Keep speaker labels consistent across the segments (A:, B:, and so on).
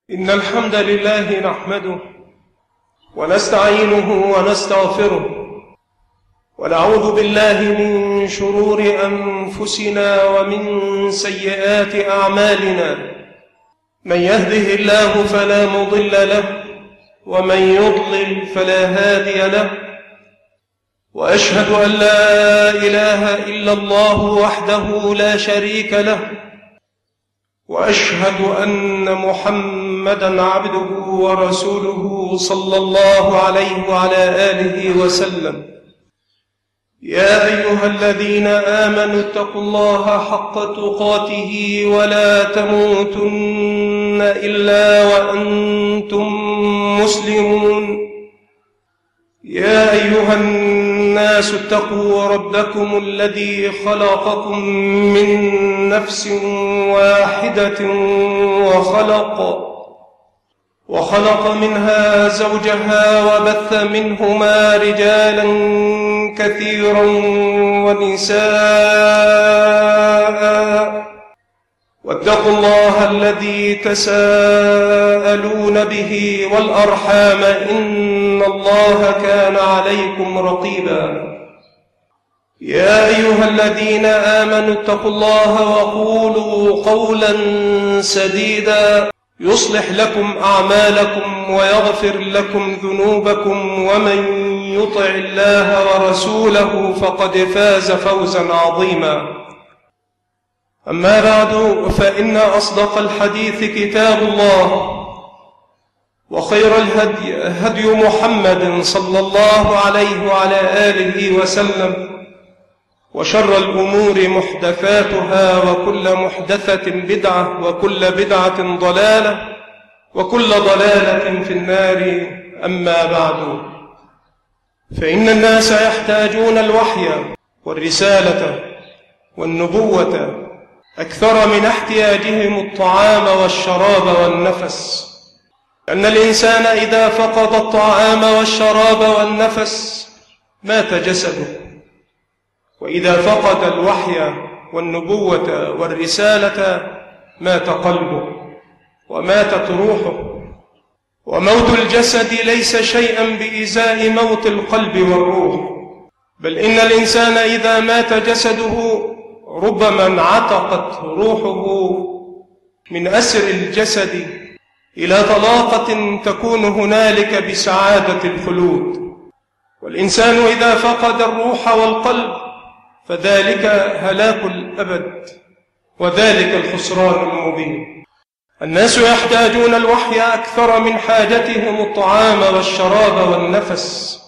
A: إن الحمد لله نحمده ونستعينه ونستغفره ونعوذ بالله من شرور أنفسنا ومن سيئات أعمالنا. من يهده الله فلا مضل له ومن يضلل فلا هادي له، وأشهد أن لا إله إلا الله وحده لا شريك له، وأشهد أن محمدًا عبده ورسوله صلى الله عليه وعلى آله وسلم. يا أيها الذين آمنوا اتقوا الله حق تقاته ولا تموتن إلا وأنتم مسلمون. يا أيها الناس اتقوا ربكم الذي خلقكم من نفس واحدة وخلق منها زوجها وبث منهما رجالا كثيرا ونساء، واتقوا الله الذي تساءلون به والأرحام إن الله كان عليكم رقيبا. يا أيها الذين آمنوا اتقوا الله وقولوا قولا سديدا يصلح لكم أعمالكم ويغفر لكم ذنوبكم، ومن يطع الله ورسوله فقد فاز فوزا عظيما. أما بعد، فإن أصدق الحديث كتاب الله، وخير الهدي هدي محمد صلى الله عليه وعلى آله وسلم، وشر الأمور محدثاتها، وكل محدثة بدعة، وكل بدعة ضلالة، وكل ضلالة في النار. أما بعد، فإن الناس يحتاجون الوحي والرسالة والنبوة أكثر من احتياجهم الطعام والشراب والنفس، أن الإنسان إذا فقد الطعام والشراب والنفس مات جسده، وإذا فقد الوحي والنبوة والرسالة مات قلبه وماتت روحه. وموت الجسد ليس شيئا بإزاء موت القلب والروح، بل إن الإنسان إذا مات جسده ربما انعتقت روحه من أسر الجسد إلى طلاقة تكون هنالك بسعادة الخلود. والإنسان إذا فقد الروح والقلب فذلك هلاك الأبد، وذلك الخسران المبين. الناس يحتاجون الوحي أكثر من حاجتهم الطعام والشراب والنفس،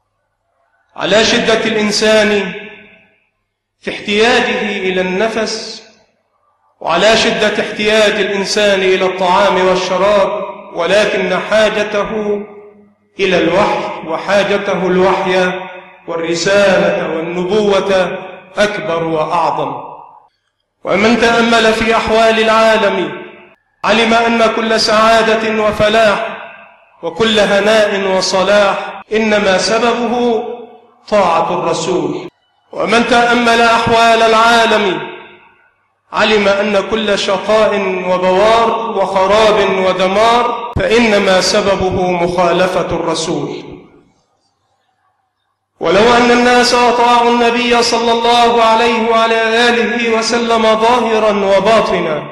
A: على شدة الإنسان في احتياجه إلى النفس، وعلى شدة احتياج الإنسان إلى الطعام والشراب، ولكن حاجته إلى الوحي وحاجته الوحي والرسالة والنبوة أكبر وأعظم. ومن تأمل في أحوال العالم علم أن كل سعادة وفلاح وكل هناء وصلاح إنما سببه طاعة الرسول. ومن تأمل أحوال العالم علم أن كل شقاء وبوار وخراب ودمار فإنما سببه مخالفة الرسول. ولو أن الناس أطاعوا النبي صلى الله عليه وعلى آله وسلم ظاهرا وباطنا،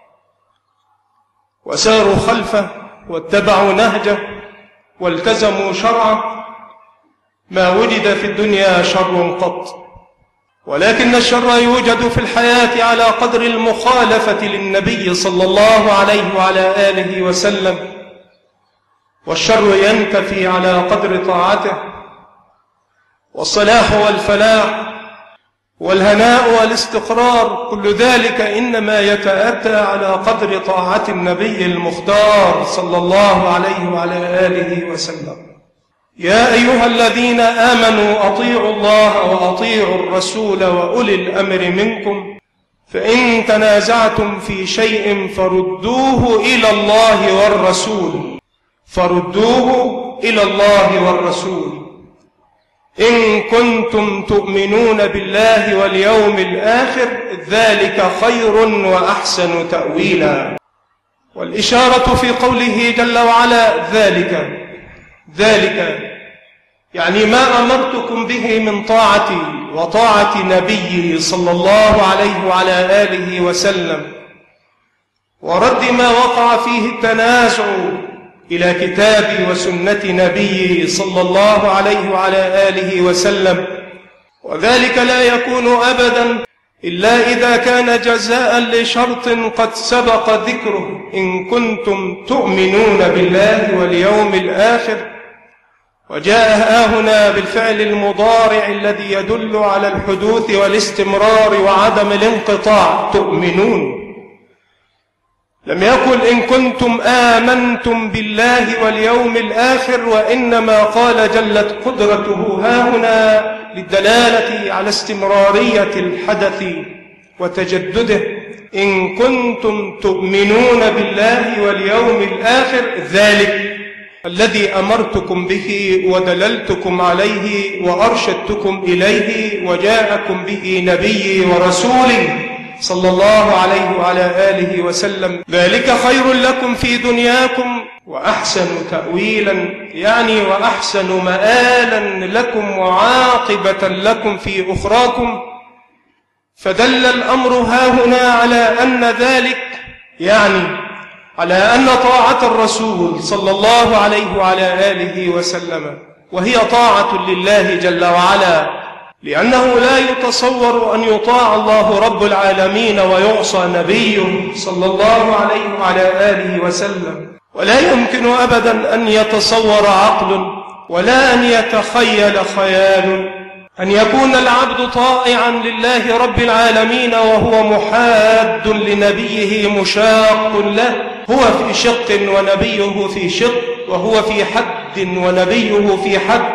A: وساروا خلفه واتبعوا نهجه والتزموا شرعه، ما وجد في الدنيا شر قط. ولكن الشر يوجد في الحياة على قدر المخالفة للنبي صلى الله عليه وعلى آله وسلم، والشر ينتفي على قدر طاعته. والصلاح والفلاح والهناء والاستقرار كل ذلك إنما يتأتى على قدر طاعة النبي المختار صلى الله عليه وعلى آله وسلم. يا أيها الذين آمنوا أطيعوا الله وأطيعوا الرسول وأولي الأمر منكم، فإن تنازعتم في شيء فردوه إلى الله والرسول، إن كنتم تؤمنون بالله واليوم الآخر، ذلك خير وأحسن تأويلا. والإشارة في قوله جل وعلا ذلك يعني ما أمرتكم به من طاعتي وطاعة نبيي صلى الله عليه وعلى آله وسلم، ورد ما وقع فيه التنازع إلى كتاب وسنة نبيي صلى الله عليه وعلى آله وسلم. وذلك لا يكون أبدا إلا إذا كان جزاء لشرط قد سبق ذكره: إن كنتم تؤمنون بالله واليوم الآخر. وجاء هنا بالفعل المضارع الذي يدل على الحدوث والاستمرار وعدم الانقطاع، تؤمنون. لم يقل إن كنتم آمنتم بالله واليوم الآخر، وإنما قال جلت قدرته هنا للدلالة على استمرارية الحدث وتجدده: إن كنتم تؤمنون بالله واليوم الآخر، ذلك الذي أمرتكم به ودللتكم عليه وأرشدتكم إليه وجاءكم به نبي ورسولي صلى الله عليه وعلى آله وسلم، ذلك خير لكم في دنياكم وأحسن تأويلا، يعني وأحسن مآلا لكم وعاقبة لكم في أخراكم. فدل الأمر هاهنا على أن ذلك يعني على أن طاعة الرسول صلى الله عليه وعلى آله وسلم وهي طاعة لله جل وعلا، لأنه لا يتصور أن يطاع الله رب العالمين ويعصى نبيه صلى الله عليه وعلى آله وسلم. ولا يمكن أبدا أن يتصور عقل ولا أن يتخيل خيال أن يكون العبد طائعا لله رب العالمين وهو محاد لنبيه مشاق له، هو في شق ونبيه في شق، وهو في حد ونبيه في حد.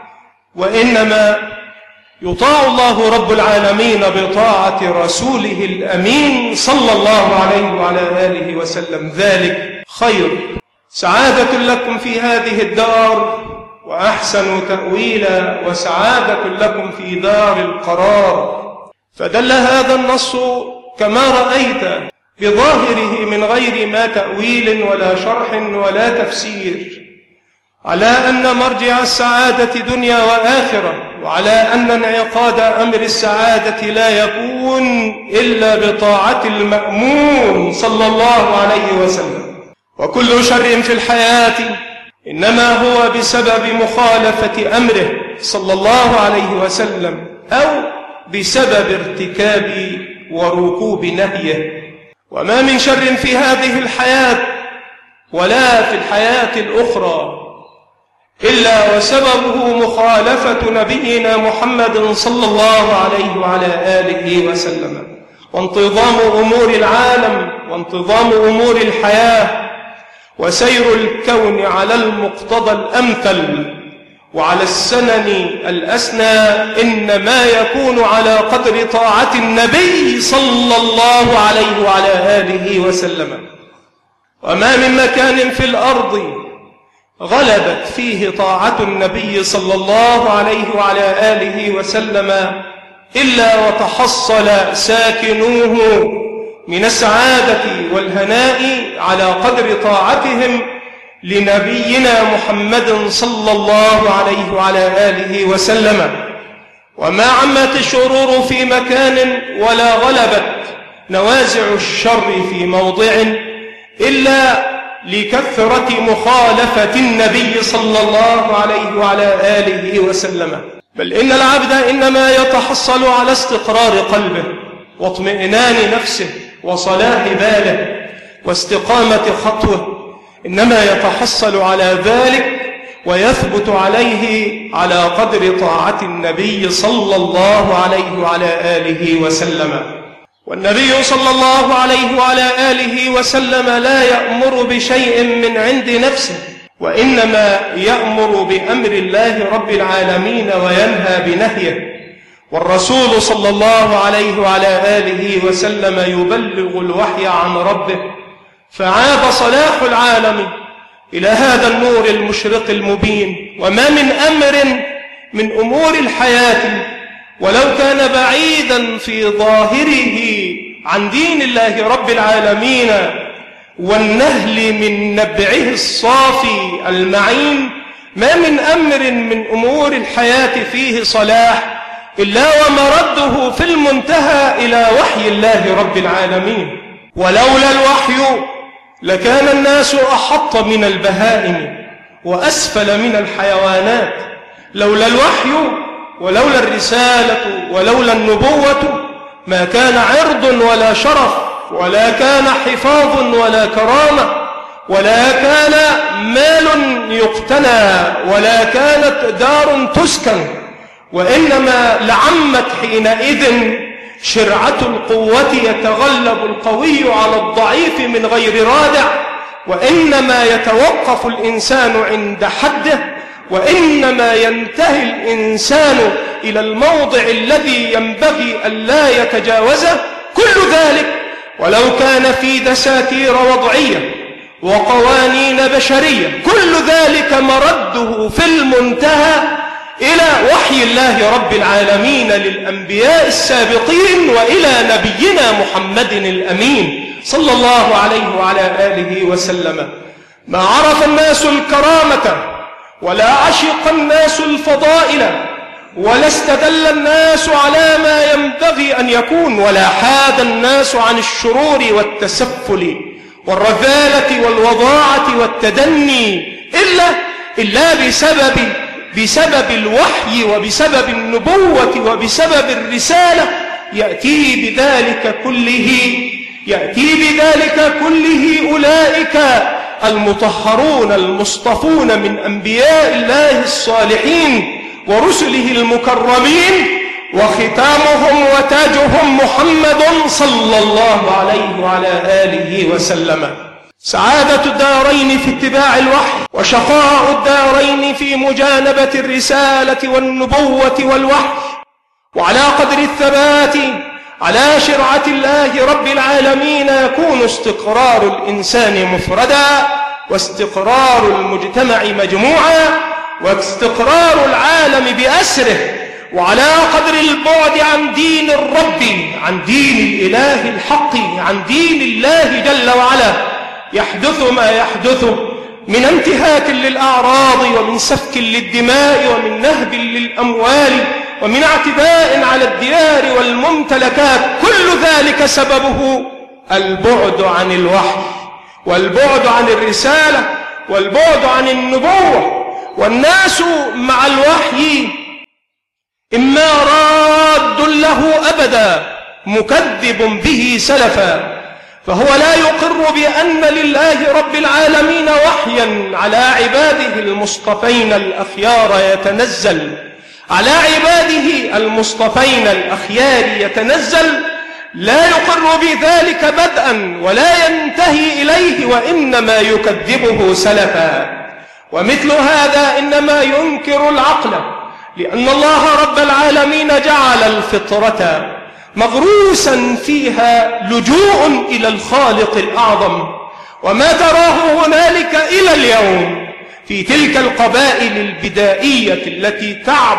A: وإنما يطاع الله رب العالمين بطاعة رسوله الأمين صلى الله عليه وعلى آله وسلم، ذلك خير، سعادة لكم في هذه الدار وأحسن تأويلا، وسعادة لكم في دار القرار. فدل هذا النص كما رأيت بظاهره من غير ما تأويل ولا شرح ولا تفسير على أن مرجع السعادة دنيا وآخرة، وعلى أن انعقاد أمر السعادة لا يكون إلا بطاعة المأمون صلى الله عليه وسلم. وكل شر في الحياة إنما هو بسبب مخالفة أمره صلى الله عليه وسلم، أو بسبب ارتكاب وركوب نهيه. وما من شر في هذه الحياة ولا في الحياة الأخرى إلا وسببه مخالفة نبينا محمد صلى الله عليه وعلى آله وسلم، وانتظام أمور العالم وانتظام أمور الحياة وسير الكون على المقتضى الأمثل وعلى السنن الأسنى إنما يكون على قدر طاعة النبي صلى الله عليه وعلى آله وسلم. وما من مكان في الأرض غلبت فيه طاعة النبي صلى الله عليه وعلى آله وسلم إلا وتحصل ساكنوه من السعادة والهناء على قدر طاعتهم لنبينا محمد صلى الله عليه وعلى آله وسلم. وما عمت الشرور في مكان ولا غلبت نوازع الشر في موضع إلا لكثرة مخالفة النبي صلى الله عليه وعلى آله وسلم. بل إن العبد إنما يتحصل على استقرار قلبه واطمئنان نفسه وصلاح باله واستقامة خطوه، إنما يتحصل على ذلك ويثبت عليه على قدر طاعة النبي صلى الله عليه وعلى آله وسلم. والنبي صلى الله عليه وعلى آله وسلم لا يأمر بشيء من عند نفسه، وإنما يأمر بأمر الله رب العالمين وينهى بنهيه. والرسول صلى الله عليه وعلى آله وسلم يبلغ الوحي عن ربه، فعاد صلاح العالم إلى هذا النور المشرق المبين. وما من أمر من أمور الحياة ولو كان بعيدا في ظاهره عن دين الله رب العالمين والنهل من نبعه الصافي المعين. ما من أمر من أمور الحياة فيه صلاح إلا ومرده في المنتهى إلى وحي الله رب العالمين. ولولا الوحي لكان الناس أحط من البهائم وأسفل من الحيوانات. لولا الوحي ولولا الرسالة ولولا النبوة ما كان عرض ولا شرف، ولا كان حفاظ ولا كرامة، ولا كان مال يقتنى، ولا كانت دار تسكن، وإنما لعمت حينئذ شرعة القوة، يتغلب القوي على الضعيف من غير رادع، وإنما يتوقف الإنسان عند حده، وإنما ينتهي الإنسان إلى الموضع الذي ينبغي ألا يتجاوزه. كل ذلك ولو كان في دساتير وضعية وقوانين بشرية، كل ذلك مرده في المنتهى إلى وحي الله رب العالمين للأنبياء السابقين، وإلى نبينا محمد الأمين صلى الله عليه وعلى آله وسلم. ما عرف الناس الكرامة، ولا عشق الناس الفضائل، ولا استدل الناس على ما ينبغي أن يكون، ولا حاد الناس عن الشرور والتسفل والرذالة والوضاعة والتدني إلا بسبب الوحي وبسبب النبوة وبسبب الرسالة. يأتي بذلك كله أولئك المطهرون المصطفون من أنبياء الله الصالحين ورسله المكرمين، وختامهم وتاجهم محمد صلى الله عليه وعلى آله وسلم. سعادة الدارين في اتباع الوحي، وشقاء الدارين في مجانبة الرسالة والنبوة والوحي. وعلى قدر الثبات على شرعة الله رب العالمين يكون استقرار الإنسان مفردا، واستقرار المجتمع مجموعا، واستقرار العالم بأسره. وعلى قدر البعد عن دين الرب، عن دين الإله الحق، عن دين الله جل وعلا، يحدث ما يحدث من انتهاك للأعراض، ومن سفك للدماء، ومن نهب للأموال، ومن اعتداء على الديار والممتلكات. كل ذلك سببه البعد عن الوحي، والبعد عن الرسالة، والبعد عن النبوة. والناس مع الوحي إما راد له أبدا مكذب به سلفا، فهو لا يقر بأن لله رب العالمين وحيا على عباده المصطفين الأخيار يتنزل، على عباده المصطفين الأخيار يتنزل. لا يقر بذلك بدءا ولا ينتهي إليه، وإنما يكذبه سلفا. ومثل هذا إنما ينكر العقل، لأن الله رب العالمين جعل الفطرة مغروسا فيها لجوء إلى الخالق الأعظم. وما تراه هنالك إلى اليوم في تلك القبائل البدائية التي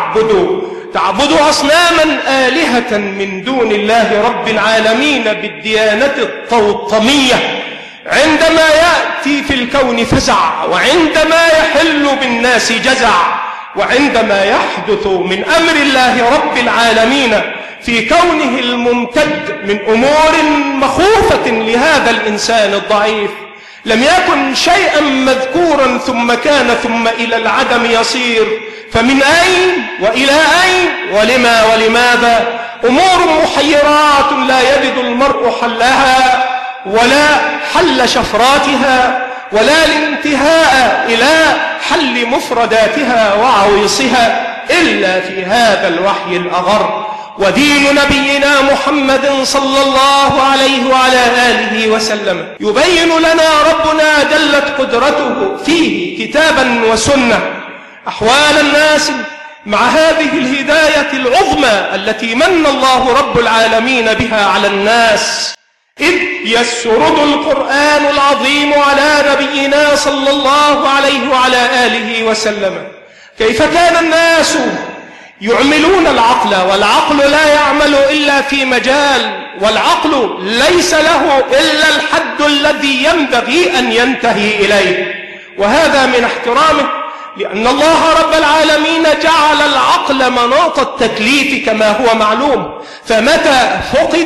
A: تعبد أصناما آلهة من دون الله رب العالمين بالديانة الطوطمية، عندما يأتي في الكون فزع، وعندما يحل بالناس جزع، وعندما يحدث من أمر الله رب العالمين في كونه الممتد من أمور مخوفة لهذا الإنسان الضعيف، لم يكن شيئا مذكورا ثم كان ثم إلى العدم يصير. فمن أين وإلى أين ولما ولماذا؟ أمور محيرات لا يجد المرء حلها، ولا حل شفراتها، ولا الانتهاء إلى حل مفرداتها وعويصها إلا في هذا الوحي الأغر. ودين نبينا محمد صلى الله عليه وعلى آله وسلم يبين لنا ربنا جلت قدرته فيه كتابا وسنة أحوال الناس مع هذه الهداية العظمى التي من الله رب العالمين بها على الناس، إذ يسرد القرآن العظيم على نبينا صلى الله عليه وعلى آله وسلم كيف كان الناس يعملون العقل، والعقل لا يعمل إلا في مجال، والعقل ليس له إلا الحد الذي ينبغي أن ينتهي إليه. وهذا من احترامه، لأن الله رب العالمين جعل العقل مناط التكليف كما هو معلوم، فمتى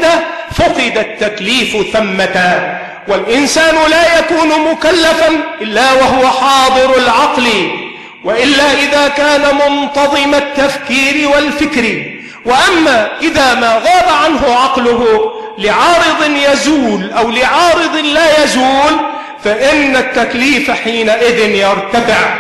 A: فقد التكليف ثمة. والإنسان لا يكون مكلفا إلا وهو حاضر العقل، وإلا إذا كان منتظم التفكير والفكر. وأما إذا ما غاب عنه عقله لعارض يزول أو لعارض لا يزول، فإن التكليف حينئذ يرتفع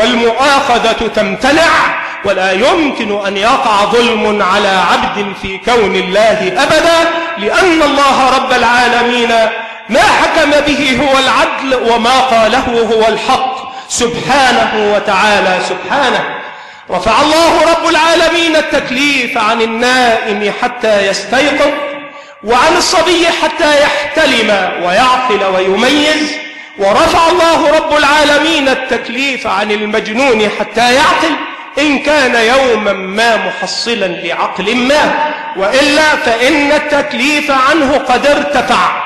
A: والمؤاخذة تمتنع، ولا يمكن أن يقع ظلم على عبد في كون الله أبدا، لأن الله رب العالمين ما حكم به هو العدل، وما قاله هو الحق سبحانه وتعالى. سبحانه رفع الله رب العالمين التكليف عن النائم حتى يستيقظ، وعن الصبي حتى يحتلم ويعقل ويميز، ورفع الله رب العالمين التكليف عن المجنون حتى يعقل إن كان يوما ما محصلا لعقل ما، وإلا فإن التكليف عنه قد ارتفع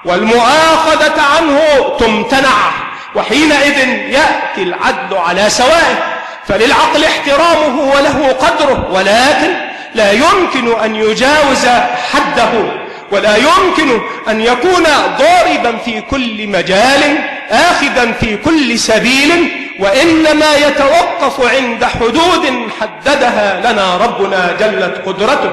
A: والمؤاخذة عنه تمتنع، وحينئذ يأتي العدل على سوائه. فللعقل احترامه وله قدره، ولكن لا يمكن أن يجاوز حده، ولا يمكن أن يكون ضاربا في كل مجال آخذا في كل سبيل، وإنما يتوقف عند حدود حددها لنا ربنا جلت قدرته.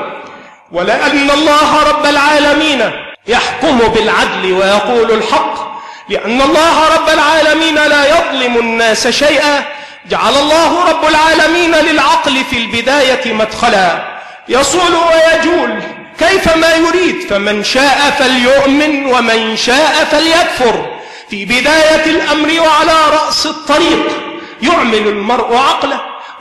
A: ولأن الله رب العالمين يحكم بالعدل ويقول الحق، لأن الله رب العالمين لا يظلم الناس شيئا، جعل الله رب العالمين للعقل في البداية مدخلا يصول ويجول كيفما يريد، فمن شاء فليؤمن ومن شاء فليكفر. في بداية الأمر وعلى رأس الطريق يعمل المرء عقله،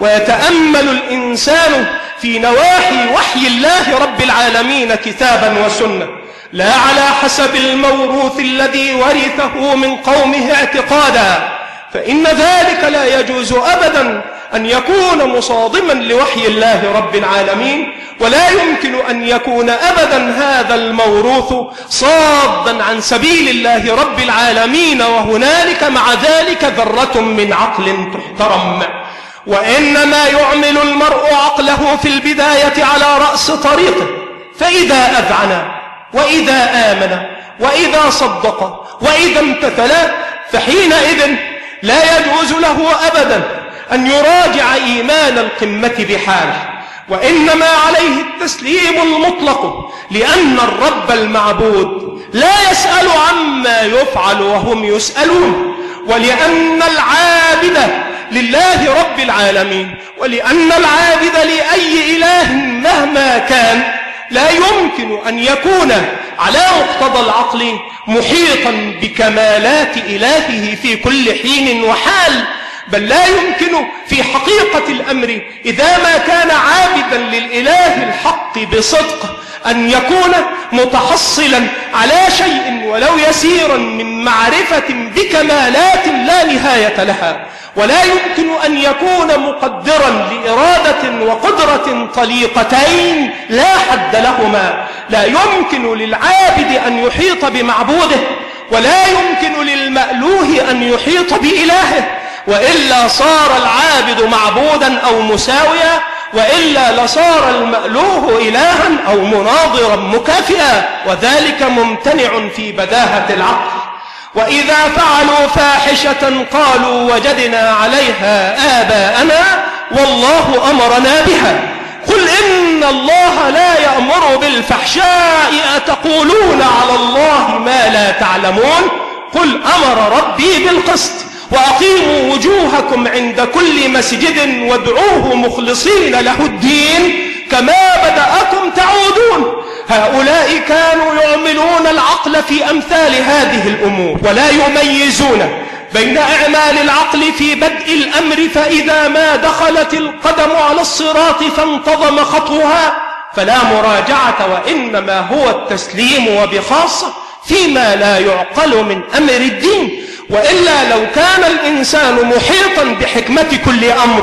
A: ويتأمل الإنسان في نواحي وحي الله رب العالمين كتابا وسنة، لا على حسب الموروث الذي ورثه من قومه اعتقادا، فإن ذلك لا يجوز أبدا أن يكون مصادما لوحي الله رب العالمين، ولا يمكن أن يكون أبدا هذا الموروث صادا عن سبيل الله رب العالمين، وهنالك مع ذلك ذرة من عقل تحترم. وإنما يعمل المرء عقله في البداية على رأس طريقه، فإذا أذعن وإذا آمن وإذا صدق وإذا امتثل، فحينئذ لا يجوز له أبدا أن يراجع إيمان القمة بحاله، وإنما عليه التسليم المطلق، لأن الرب المعبود لا يسأل عما يفعل وهم يسألون، ولأن العابد لله رب العالمين، ولأن العابد لأي إله مهما كان لا يمكن أن يكون على مقتضى العقل محيطا بكمالات إلهه في كل حين وحال، بل لا يمكن في حقيقة الأمر إذا ما كان عابدا للإله الحق بصدق أن يكون متحصلا على شيء ولو يسيرا من معرفة بكمالات لا نهاية لها، ولا يمكن أن يكون مقدرا لإرادة وقدرة طليقتين لا حد لهما. لا يمكن للعابد أن يحيط بمعبوده، ولا يمكن للمألوه أن يحيط بإلهه، وإلا صار العابد معبودا أو مساويا، وإلا لصار المألوه إلها أو مناظرا مكافئا، وذلك ممتنع في بداهة العقل. وإذا فعلوا فاحشة قالوا وجدنا عليها آباءنا والله أمرنا بها، قل إن الله لا يأمر بالفحشاء أتقولون على الله ما لا تعلمون، قل أمر ربي بالقسط وأقيموا وجوهكم عند كل مسجد وادعوه مخلصين له الدين كما بدأكم تعودون. هؤلاء كانوا يعملون العقل في أمثال هذه الأمور، ولا يميزون بين إعمال العقل في بدء الأمر، فإذا ما دخلت القدم على الصراط فانتظم خطوها فلا مراجعة، وإنما هو التسليم، وبخاصة فيما لا يعقل من أمر الدين. وإلا لو كان الإنسان محيطا بحكمة كل أمر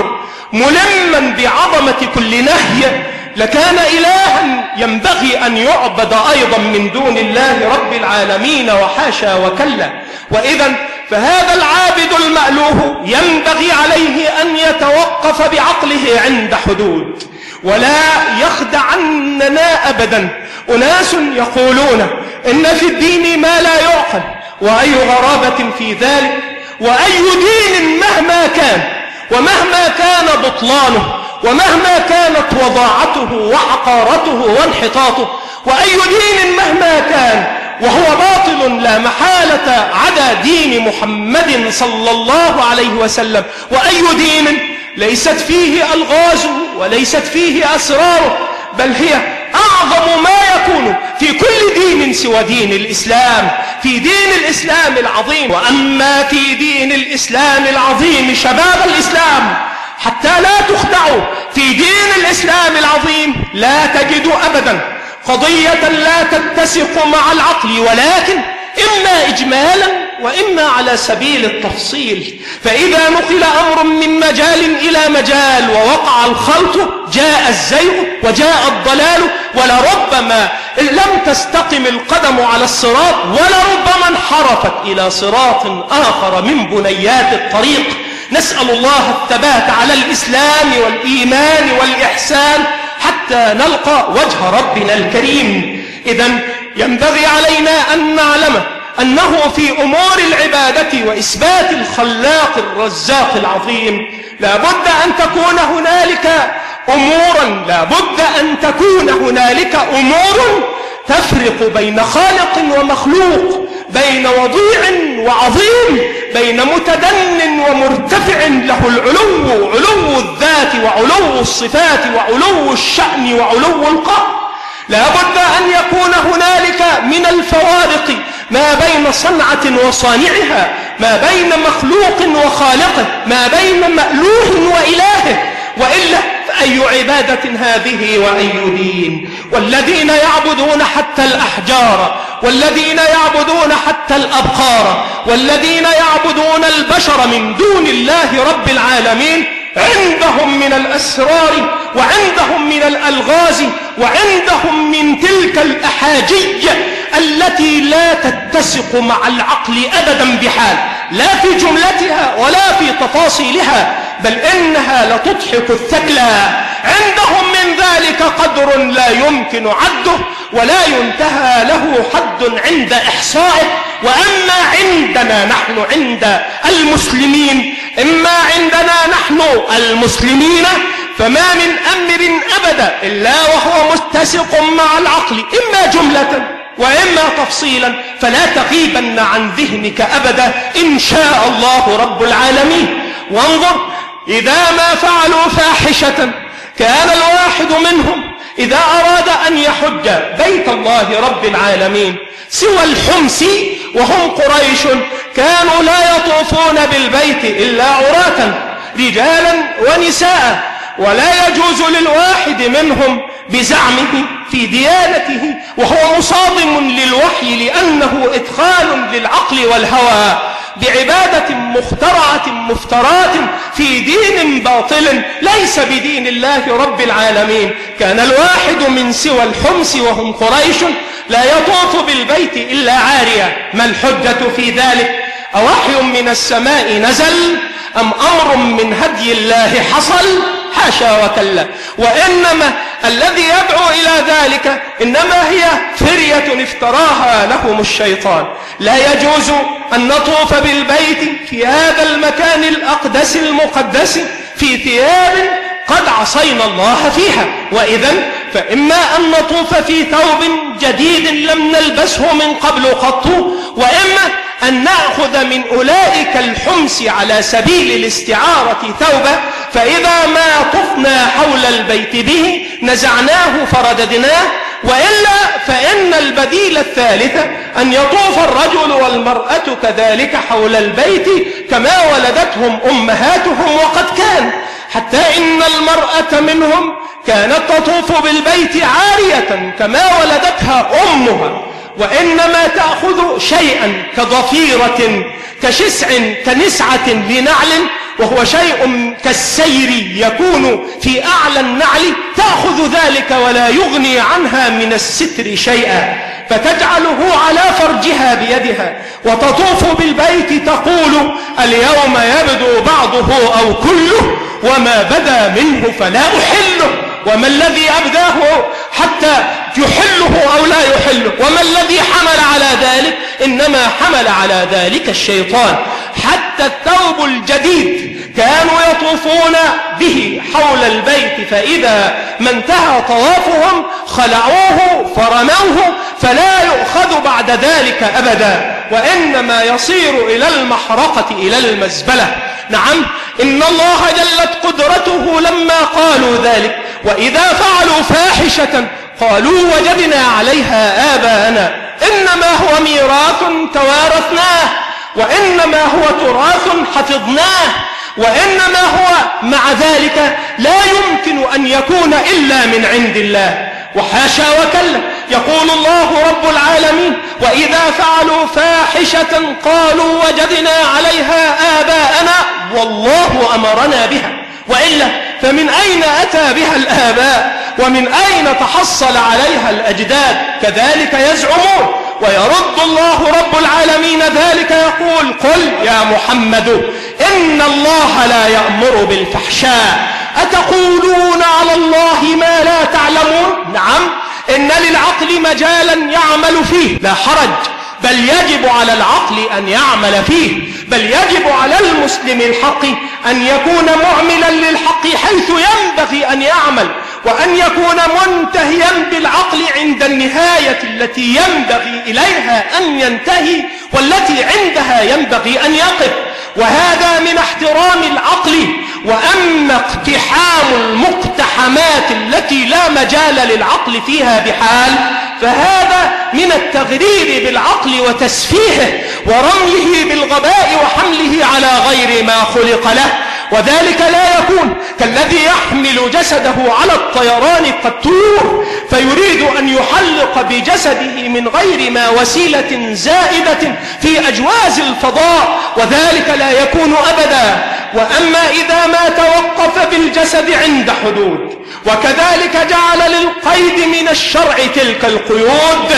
A: ملما بعظمة كل نهي لكان إلها ينبغي أن يعبد أيضا من دون الله رب العالمين، وحاشا وكلا. وإذا فهذا العابد المألوه ينبغي عليه أن يتوقف بعقله عند حدود، ولا يخدعننا أبدا أناس يقولون إن في الدين ما لا يعقل، وأي غرابة في ذلك، وأي دين مهما كان ومهما كان بطلانه ومهما كانت وضاعته وحقارته وانحطاطه، وأي دين مهما كان وهو باطل لا محالة عدا دين محمد صلى الله عليه وسلم، وأي دين ليست فيه ألغازه وليست فيه أسراره، بل هي أعظم ما يكون في كل دين سوى دين الإسلام، في دين الإسلام العظيم. وأما في دين الإسلام العظيم شباب الإسلام، حتى لا تخدعوا، في دين الإسلام العظيم لا تجد أبدا قضية لا تتسق مع العقل، ولكن إما إجمالا وإما على سبيل التفصيل. فإذا نقل أمر من مجال إلى مجال ووقع الخلط جاء الزيغ وجاء الضلال، ولربما لم تستقم القدم على الصراط، ولربما انحرفت إلى صراط آخر من بنيات الطريق. نسأل الله الثبات على الإسلام والإيمان والإحسان حتى نلقى وجه ربنا الكريم. إذن ينبغي علينا أن نعلم أنه في أمور العبادة وإثبات الخلاق الرزاق العظيم لا بد أن تكون هنالك أمور تفرق بين خالق ومخلوق، بين وضيع وعظيم، بين متدن ومرتفع له العلو، علو الذات وعلو الصفات وعلو الشأن وعلو القهر. لا بد أن يكون هنالك من الفوارق ما بين صنعة وصانعها، ما بين مخلوق وخالقه، ما بين مألوه وإلهه، وإلا فأي عبادة هذه وأي دين؟ والذين يعبدون حتى الأحجار، والذين يعبدون حتى الأبقار، والذين يعبدون البشر من دون الله رب العالمين عندهم من الأسرار وعندهم من الألغاز وعندهم من تلك الأحاجية التي لا تتسق مع العقل أبدا بحال، لا في جملتها ولا في تفاصيلها، بل إنها لتضحك الثكلى. عندهم من ذلك قدر لا يمكن عده ولا ينتهى له حد عند إحصائه. وأما عندنا نحن عند المسلمين، إما عندنا نحن المسلمين فما من أمر أبدا إلا وهو متسق مع العقل، إما جملة وإما تفصيلا، فلا تغيبن عن ذهنك أبدا إن شاء الله رب العالمين. وانظر، إذا ما فعلوا فاحشة كان الواحد منهم إذا أراد أن يحج بيت الله رب العالمين سوى الحمس وهم قريش كانوا لا يطوفون بالبيت إلا عراة رجالا ونساء، ولا يجوز للواحد منهم بزعمه في ديانته وهو مصادم للوحي لأنه إدخال للعقل والهوى بعبادة مخترعة مفترات في دين باطل ليس بدين الله رب العالمين. كان الواحد من سوى الحمس وهم قريش لا يطوف بالبيت إلا عاريا. ما الحجة في ذلك؟ أوحي من السماء نزل أم أمر من هدي الله حصل؟ حاشا وكلا. وإنما الذي يدعو إلى ذلك إنما هي فرية افتراها لهم الشيطان. لا يجوز أن نطوف بالبيت في هذا المكان الأقدس المقدس في ثياب قد عصينا الله فيها، وإذن فإما أن نطوف في ثوب جديد لم نلبسه من قبل قط، وإما أن نأخذ من أولئك الحمس على سبيل الاستعارة ثوبا، فإذا ما طفنا حول البيت به نزعناه فرددناه، وإلا فإن البديل الثالث أن يطوف الرجل والمرأة كذلك حول البيت كما ولدتهم أمهاتهم، وقد كان حتى إن المرأة منهم كانت تطوف بالبيت عارية كما ولدتها أمها، وإنما تأخذ شيئا كضفيرة كشسع كنسعة لنعل وهو شيء كالسير يكون في أعلى النعل تأخذ ذلك ولا يغني عنها من الستر شيئا، فتجعله على فرجها بيدها وتطوف بالبيت تقول اليوم يبدو بعضه أو كله وما بدا منه فلا أحله. وما الذي أبداه حتى يحله أو لا يحله؟ وما الذي حمل على ذلك؟ إنما حمل على ذلك الشيطان. حتى الثوب الجديد كانوا يطوفون به حول البيت، فإذا ما انتهى طوافهم خلعوه فرموه فلا يؤخذ بعد ذلك أبدا، وإنما يصير إلى المحرقة إلى المزبلة. نعم، إن الله جلت قدرته لما قالوا ذلك، وإذا فعلوا فاحشة قالوا وجدنا عليها آباءنا، إنما هو ميراث توارثناه، وإنما هو تراث حفظناه، وإنما هو مع ذلك لا يمكن أن يكون إلا من عند الله. وحاشا وكلا، يقول الله رب العالمين وإذا فعلوا فاحشة قالوا وجدنا عليها آباءنا والله أمرنا بها، وإلا فمن أين أتى بها الآباء ومن أين تحصل عليها الأجداد؟ كذلك يزعمون. ويرد الله رب العالمين ذلك يقول قل يا محمد إن الله لا يأمر بالفحشاء أتقولون على الله ما لا تعلمون. نعم، إن للعقل مجالا يعمل فيه لا حرج، بل يجب على العقل أن يعمل فيه، بل يجب على المسلم الحق أن يكون معملا للحق حيث ينبغي أن يعمل، وأن يكون منتهيا بالعقل عند النهاية التي ينبغي إليها أن ينتهي والتي عندها ينبغي أن يقف. وهذا من احترام العقل، وأما اقتحام المقتحمات التي لا مجال للعقل فيها بحال فهذا من التغرير بالعقل وتسفيهه ورميه بالغباء وحمله على غير ما خلق له. وذلك لا يكون كالذي يحمل جسده على الطيران قطور فيريد أن يحلق بجسده من غير ما وسيلة زائدة في أجواز الفضاء، وذلك لا يكون أبدا. وأما إذا ما توقف بالجسد عند حدود، وكذلك جعل للقيد من الشرع تلك القيود،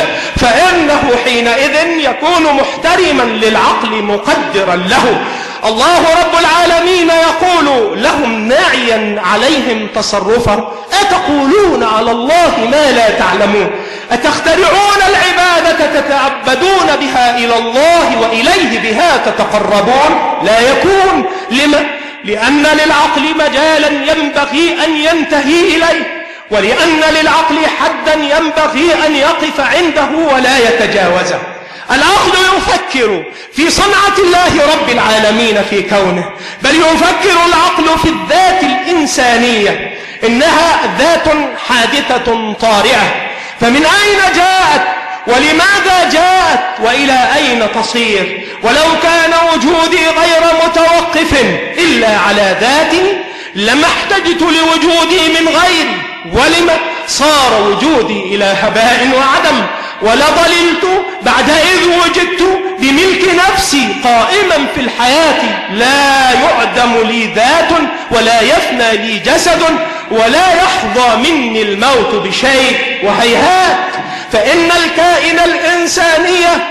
A: فإنه حينئذ يكون محترما للعقل مقدرا له. الله رب العالمين يقول لهم ناعيا عليهم تصرفه أتقولون على الله ما لا تعلمون أتخترعون العبادة تتعبدون بها إلى الله وإليه بها تتقربون. لا يكون. لما؟ لأن للعقل مجالا ينبغي أن ينتهي إليه، ولأن للعقل حدا ينبغي أن يقف عنده ولا يتجاوزه. العقل يفكر في صنعة الله رب العالمين في كونه، بل يفكر العقل في الذات الإنسانية، إنها ذات حادثة طارئة، فمن أين جاءت ولماذا جاءت وإلى أين تصير؟ ولو كان وجودي غير متوقف إلا على ذاتي لما احتجت لوجودي من غيري، ولما صار وجودي إلى هباء وعدم، ولضللت بعد إذ وجدت بملك نفسي قائما في الحياة، لا يعدم لي ذات ولا يفنى لي جسد ولا يحظى مني الموت بشيء. وهيهات، فإن الكائن الإنسانية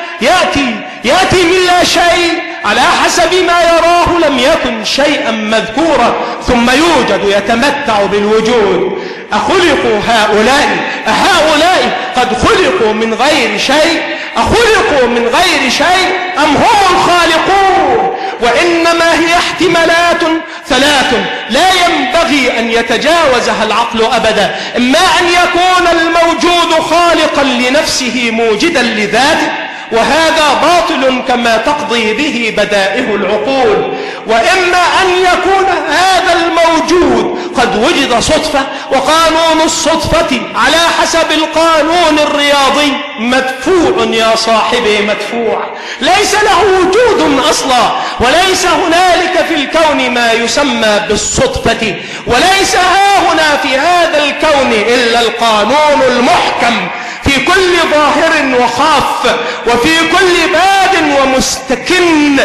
A: يأتي من لا شيء على حسب ما يراه لم يكن شيئا مذكورا، ثم يوجد يتمتع بالوجود. أخلقوا هؤلاء قد خلقوا من غير شيء؟ أخلقوا من غير شيء أم هم الخالقون؟ وإنما هي احتمالات ثلاث لا ينبغي أن يتجاوزها العقل أبدا، إما أن يكون الموجود خالقا لنفسه موجدا لذاته، وهذا باطل كما تقضي به بدائه العقول، وإما أن يكون هذا الموجود قد وجد صدفة، وقانون الصدفة على حسب القانون الرياضي مدفوع يا صاحبي مدفوع، ليس له وجود أصلا، وليس هنالك في الكون ما يسمى بالصدفة، وليس هاهنا في هذا الكون إلا القانون المحكم في كل ظاهر وخاف، وفي كل باد ومستكن، في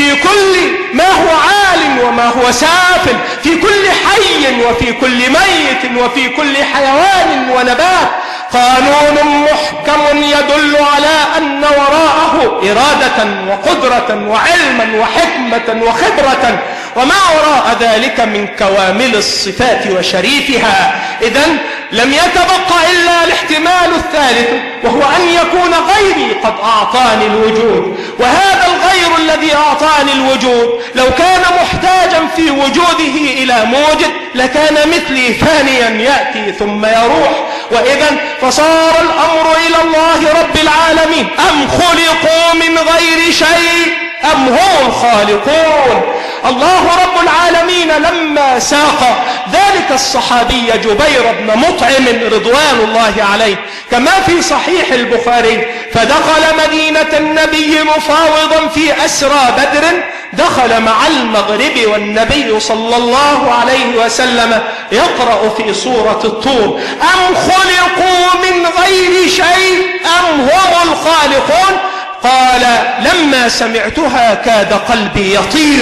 A: في كل ما هو عال وما هو سافل، في كل حي وفي كل ميت وفي كل حيوان ونبات، قانون محكم يدل على أن وراءه إرادة وقدرة وعلما وحكمة وخبرة، وما وراء ذلك من كوامل الصفات وشريفها. إذن لم يتبقى إلا الاحتمال الثالث، وهو أن يكون غيري قد أعطاني الوجود، وهذا الغير الذي أعطاني الوجود لو كان محتاجا في وجوده إلى موجد لكان مثلي فانيا يأتي ثم يروح. وإذن فصار الأمر إلى الله رب العالمين، أم خلقوا من غير شيء أم هم الخالقون. الله رب العالمين لما ساق ذلك الصحابي جبير بن مطعم رضوان الله عليه كما في صحيح البخاري، فدخل مدينة النبي مفاوضا في أسرى بدر، دخل مع المغرب والنبي صلى الله عليه وسلم يقرأ في سورة الطور: أم خلقوا من غير شيء أم هم الخالقون. قال: لما سمعتها كاد قلبي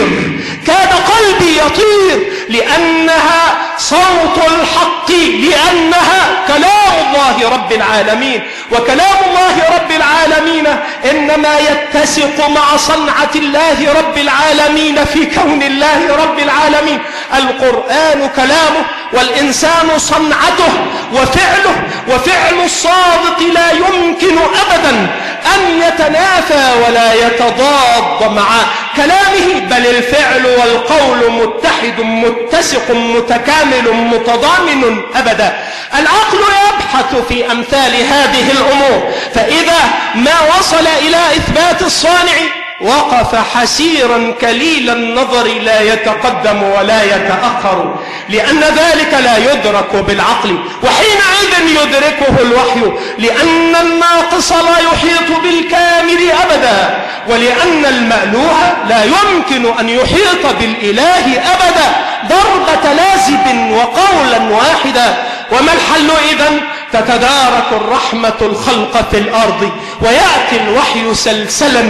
A: يطير، لأنها صوت الحق، لأنها كلام الله رب العالمين، وكلام الله رب العالمين إنما يتسق مع صنعة الله رب العالمين في كون الله رب العالمين. القرآن كلامه والإنسان صنعته وفعله، وفعل الصادق لا يمكن أبدا أن يتنافى ولا يتضاد مع كلامه، بل الفعل والقول متحد متسق متكامل متضامن أبدا. العقل يبحث في أمثال هذه الأمور، فإذا ما وصل إلى إثبات الصانع وقف حسيرا كليل النظر، لا يتقدم ولا يتأخر، لأن ذلك لا يدرك بالعقل، وحينئذ يدركه الوحي، لأن الناقص لا يحيط بالكامل أبدا، ولأن المألوه لا يمكن أن يحيط بالإله أبدا، ضربة لازم وقولا واحدا. وما الحل إذن؟ تتدارك الرحمة الخلق في الأرض، ويأتي الوحي سلسلا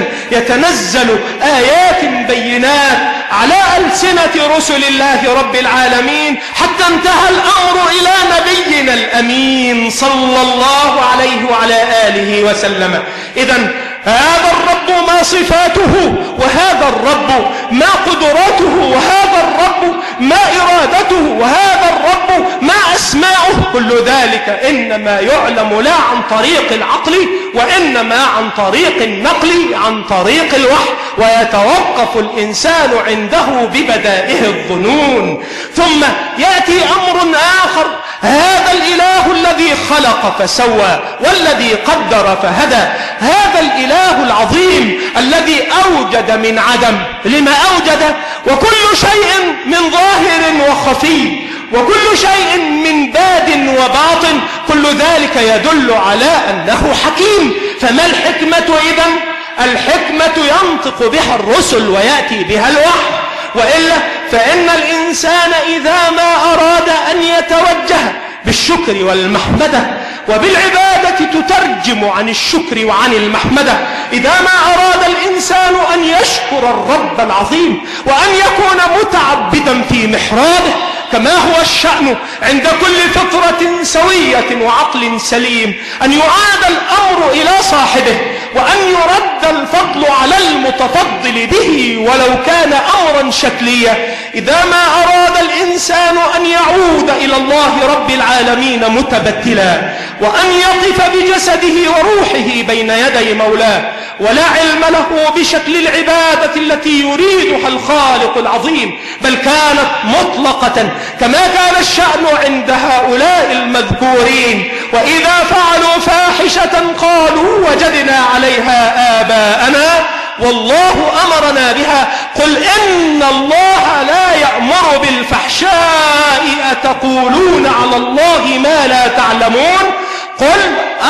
A: يتنزل آيات بينات على ألسنة رسل الله رب العالمين، حتى انتهى الأمر إلى نبينا الأمين صلى الله عليه وعلى آله وسلم. إذن هذا الرب ما صفاته، وهذا الرب ما قدراته، وهذا الرب ما إرادته، وهذا الرب ما أسماؤه. كل ذلك إنما يعلم لا عن طريق العقل، وإنما عن طريق النقل، عن طريق الوحي، ويتوقف الإنسان عنده ببدائه الظنون. ثم يأتي أمر آخر، هذا الإله الذي خلق فسوى والذي قدر فهدى، هذا الإله العظيم الذي أوجد من عدم. لما أوجد؟ وكل شيء من ظاهر وخفي، وكل شيء من باد وباطن، كل ذلك يدل على أنه حكيم. فما الحكمة إذن؟ الحكمة ينطق بها الرسل ويأتي بها الوحي، وإلا فإن الإنسان إذا ما أراد أن يتوجه بالشكر والمحمدة، وبالعبادة تترجم عن الشكر وعن المحمدة، إذا ما أراد الإنسان أن يشكر الرب العظيم وأن يكون متعبدا في محرابه كما هو الشأن عند كل فطرة سوية وعقل سليم، أن يعاد الأمر إلى صاحبه، وأن يرد الفضل على المتفضل به ولو كان أمرا شكليا. إذا ما أراد الإنسان أن يعود إلى الله رب العالمين متبتلا، وأن يقف بجسده وروحه بين يدي مولاه، ولا علم له بشكل العبادة التي يريدها الخالق العظيم، بل كانت مطلقة كما كان الشأن عند هؤلاء المذكورين، وإذا فعلوا فاحشة قالوا وجدنا عليها آباءنا والله أمرنا بها. قل إن الله لا يأمر بالفحشاء أتقولون على الله ما لا تعلمون. قل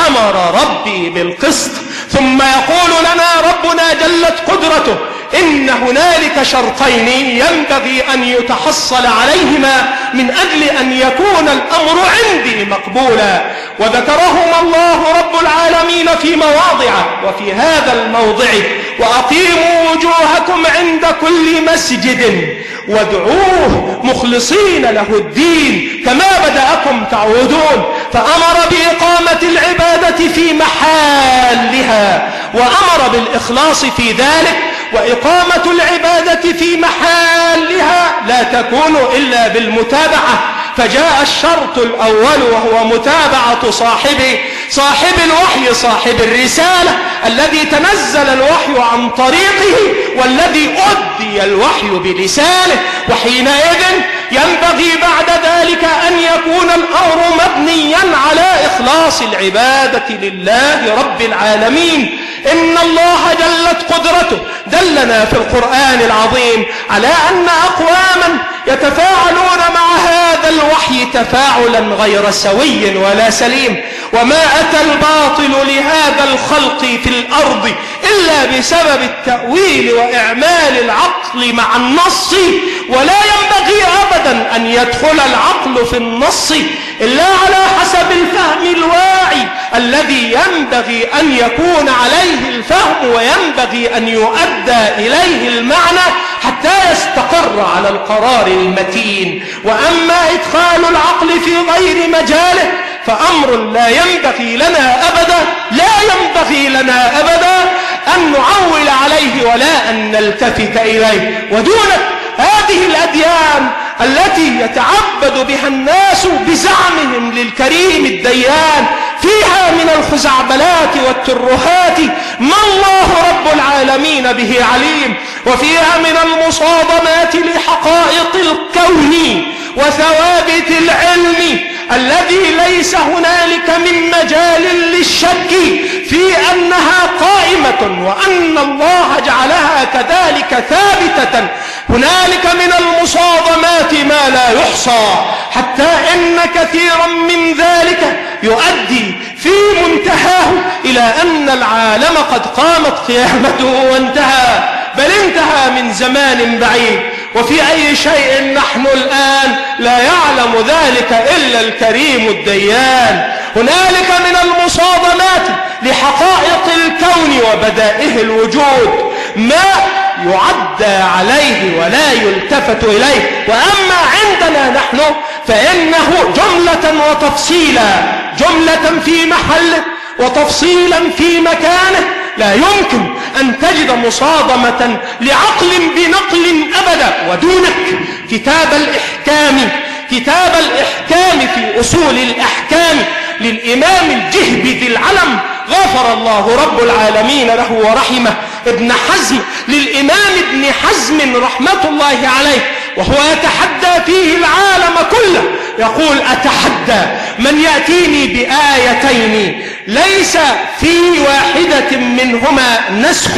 A: أمر ربي بالقسط. ثم يقول لنا ربنا جلت قدرته إن هنالك شرطين ينبغي أن يتحصل عليهما من أجل أن يكون الأمر عندي مقبولا، وذكرهم الله رب العالمين في مواضع، وفي هذا الموضع وأقيموا وجوهكم عند كل مسجد وادعوه مخلصين له الدين كما بدأكم تعودون. فأمر بإقامة العبادة في محلها، وأمر بالإخلاص في ذلك. وإقامة العبادة في محلها لا تكون إلا بالمتابعة، فجاء الشرط الأول وهو متابعة صاحب الوحي، صاحب الرسالة، الذي تنزل الوحي عن طريقه والذي أدي الوحي بلسانه. وحينئذ ينبغي بعد ذلك أن يكون الأمر مبنيا على إخلاص العبادة لله رب العالمين. إن الله جلت قدرته دلنا في القرآن العظيم على أن أقواما يتفاعلون مع هذا الوحي تفاعلا غير سوي ولا سليم. وما أتى الباطل لهذا الخلق في الأرض إلا بسبب التأويل وإعمال العقل مع النص، ولا ينبغي أبدا أن يدخل العقل في النص إلا على حسب الفهم الواعي الذي ينبغي أن يكون عليه الفهم وينبغي أن يؤدى إليه المعنى حتى يستقر على القرار المتين. وأما إدخال العقل في غير مجاله فأمر لا ينبغي لنا أبدا أن نعول عليه ولا أن نلتفت إليه. ودونك هذه الأديان التي يتعبد بها الناس بزعمهم للكريم الديان فيها من الخزعبلات والترهات ما الله رب العالمين به عليم، وفيها من المصادمات لحقائق الكون وثوابت العلم الذي ليس هنالك من مجال للشك في أنها قائمة وأن الله جعلها كذلك ثابتة. هنالك من المصادمات ما لا يحصى، حتى إن كثيرا من ذلك يؤدي في منتهاه إلى أن العالم قد قامت قيامته وانتهى، بل انتهى من زمان بعيد. وفي أي شيء نحن الآن لا يعلم ذلك إلا الكريم الديان. هنالك من المصادمات لحقائق الكون وبدائه الوجود ما يعدى عليه ولا يلتفت إليه. وأما عندنا نحن فإنه جملة وتفصيلا، جملة في محله وتفصيلا في مكانه. لا يمكن أن تجد مصادمة لعقل بنقل أبدا. ودونك كتاب الإحكام في أصول الأحكام للإمام الجهبذي العلم غفر الله رب العالمين له ورحمه ابن حزم، للإمام ابن حزم رحمة الله عليه، وهو يتحدى فيه العالم كله. يقول: أتحدى من يأتيني بآيتين ليس في واحدة منهما نسخ،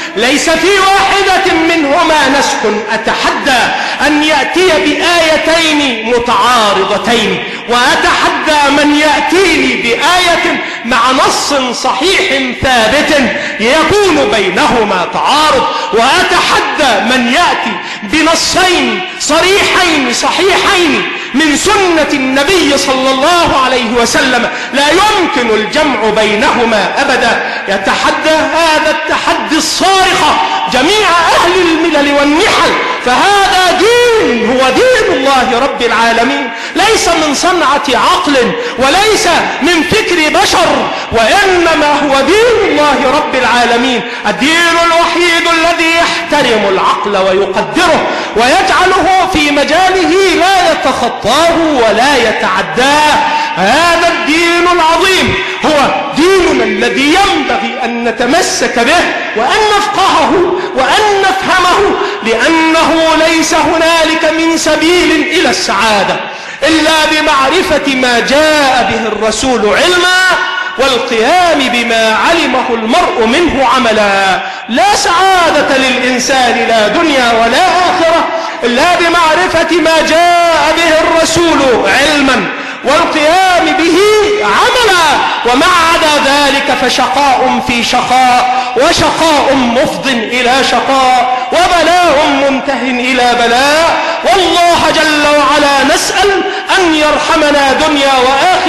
A: أتحدى أن يأتي بآيتين متعارضتين، وأتحدى من يأتيني بآية مع نص صحيح ثابت يكون بينهما تعارض، وأتحدى من يأتي بنصين صريحين صحيحين من سنة النبي صلى الله عليه وسلم لا يمكن الجمع بينهما أبدا. يتحدى هذا التحدي الصارخ جميع أهل الملل والنحل، فهذا دين، هو دين الله رب العالمين، ليس من صنعة عقل وليس من فكر بشر، وإنما هو دين الله رب العالمين، الدين الوحيد الذي يحترم العقل ويقدره ويجعله في مجاله لا يتخطاه ولا يتعداه. هذا الدين العظيم هو ديننا الذي ينبغي أن نتمسك به وأن نفقهه وأن نفهمه، لأنه ليس هنالك من سبيل إلى السعادة إلا بمعرفة ما جاء به الرسول علما والقيام بما علمه المرء منه عملا. لا سعادة للإنسان لا دنيا ولا آخرة إلا بمعرفة ما جاء به الرسول علما والقيام به عملا، وما عدا ذلك فشقاء في شقاء، وشقاء مفض إلى شقاء، وبلاء منته إلى بلاء. والله جل وعلا نسأل أن يرحمنا دنيا وآخرة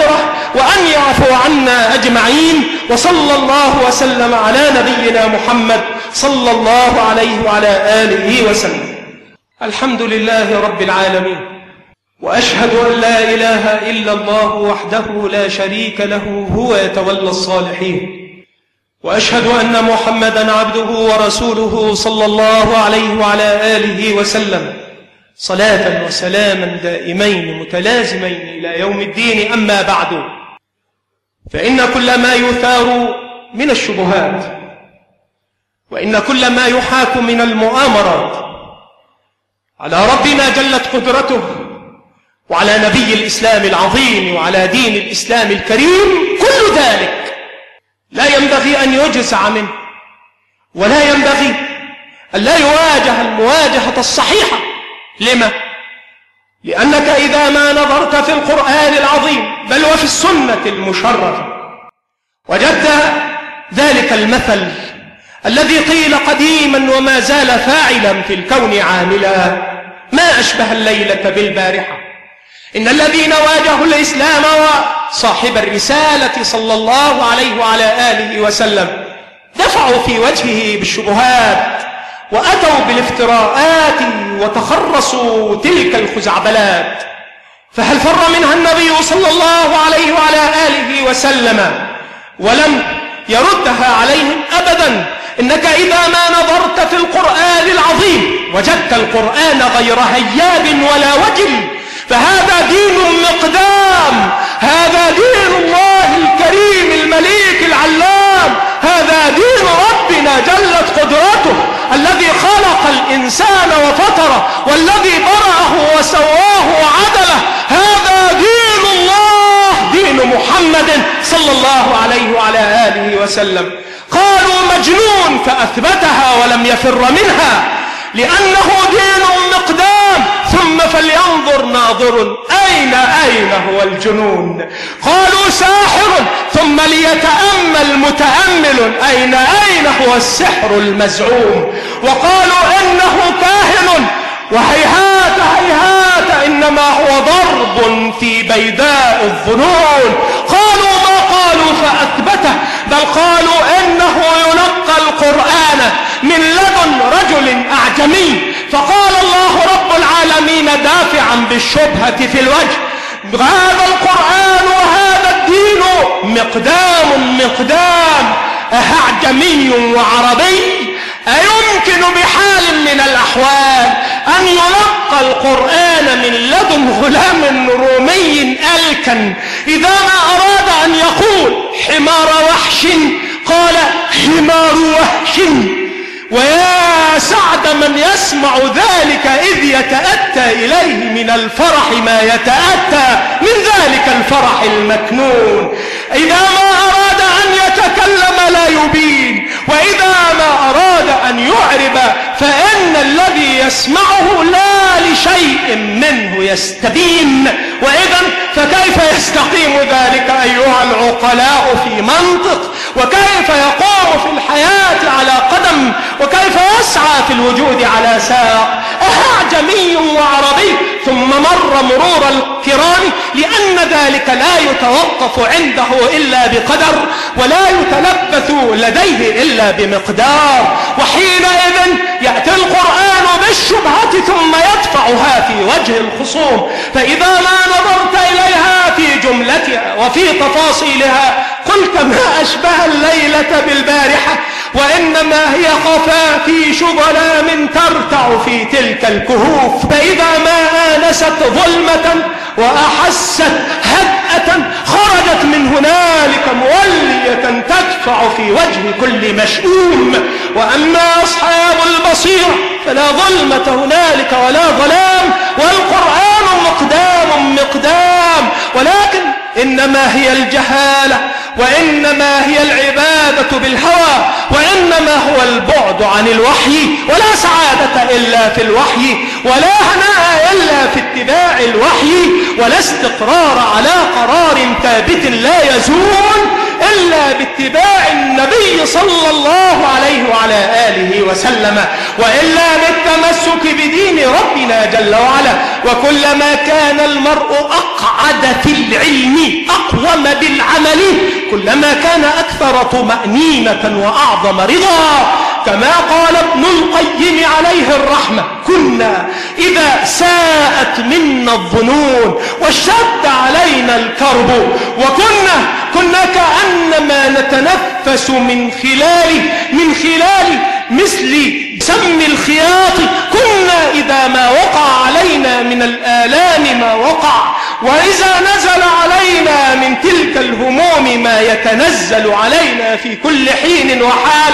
A: وأن يعفو عنا أجمعين. وصلى الله وسلم على نبينا محمد صلى الله عليه وعلى آله وسلم. الحمد لله رب العالمين، وأشهد أن لا إله إلا الله وحده لا شريك له هو يتولى الصالحين، وأشهد أن محمدا عبده ورسوله صلى الله عليه وعلى آله وسلم، صلاة وسلاما دائمين متلازمين إلى يوم الدين. أما بعد، فإن كل ما يثار من الشبهات، وإن كل ما يحاك من المؤامرات على ربنا جلت قدرته، وعلى نبي الإسلام العظيم، وعلى دين الإسلام الكريم، كل ذلك لا ينبغي أن يجزع منه، ولا ينبغي أن لا يواجه المواجهة الصحيحة. لما؟ لأنك إذا ما نظرت في القرآن العظيم بل وفي السنة المشرفة وجدت ذلك المثل الذي قيل قديما وما زال فاعلا في الكون عاملا: ما أشبه الليلة بالبارحة. إن الذين واجهوا الإسلام وصاحب الرسالة صلى الله عليه وعلى آله وسلم دفعوا في وجهه بالشبهات، وأتوا بالافتراءات، وتخرصوا تلك الخزعبلات، فهل فر منها النبي صلى الله عليه وعلى آله وسلم ولم يردها عليهم أبدا. إنك إذا ما نظرت في القرآن العظيم وجدت القرآن غير هياب ولا وجل، فهذا دين مقدام، هذا دين الله الكريم المليك العلام، هذا دين ربنا جلت قدرته، الذي خلق الإنسان وفطره، والذي برأه وسواه وعدله. هذا دين الله، دين محمد صلى الله عليه وعلى آله وسلم. قالوا مجنون فأثبتها ولم يفر منها، لأنه دين مقدام. ثم فلينظر ناظر أين هو الجنون. قالوا ساحر، ثم ليتأمل متأمل أين هو السحر المزعوم. وقالوا إنه كاهن، وهيهات هيهات إنما هو ضرب في بيداء الظنون. قالوا ما قالوا فأثبته، بل قالوا إنه يلقى القرآن من لدن رجل أعجمي. فقال الله رب العالمين دافعا بالشبهة في الوجه: هذا القرآن وهذا الدين مقدام أعجمي وعربي. أيمكن بحال من الأحوال أن يلقى القرآن من لدن غلام رومي ألكن إذا ما أراد أن يقول حمار وحش قال حمار وحش؟ ويا سعد من يسمع ذلك إذ يتأتى إليه من الفرح ما يتأتى من ذلك الفرح المكنون. إذا ما أراد أن يتكلم لا يبين، وإذا ما أراد أن يعرب فإن الذي يسمعه لا لشيء منه يستبين. وإذا فكيف يستقيم ذلك أيها العقلاء في منطق؟ وكيف يقوم في الحياة على قدم؟ وكيف يسعى في الوجود على ساق؟ أعجمي وعربي. ثم مر مرور الكرام، لأن ذلك لا يتوقف عنده إلا بقدر، ولا يتلبث لديه إلا بمقدار. وحينئذ يأتي القرآن بالشبهة ثم يدفعها في وجه الخصوم. فإذا ما نظرت إليها في جملتها وفي تفاصيلها قلت ما أشبه الليلة بالبارحة، وإنما هي خفافيش ظلام ترتع في تلك الكهوف. فإذا ما آنست ظلمة وأحست هدأة خرجت من هنالك مولية تدفع في وجه كل مشؤوم. وأما أصحاب البصير فلا ظلمة هنالك ولا ظلام، والقرآن مقدام، ولكن إنما هي الجهالة، وإنما هي العبادة بالهوى، وإنما هو البعد عن الوحي. ولا سعادة إلا في الوحي، ولا هناء إلا في اتباع الوحي، ولا استقرار على قرار ثابت لا يزول إلا باتباع النبي صلى الله عليه وعلى آله وسلم، وإلا بالتمسك التمسك بدين ربنا جل وعلا. وكلما كان المرء أقعد في العلم أقوم بالعمل كلما كان أكثر طمأنينة وأعظم رضا. كما قال ابن القيم عليه الرحمة: كنا إذا ساءت منا الظنون واشتد علينا الكرب وكنا كأنما نتنفس من خلال مثل سم الخياط. كنا إذا ما وقع علينا من الآلام ما وقع، وإذا نزل علينا من تلك الهموم ما يتنزل علينا في كل حين وحال،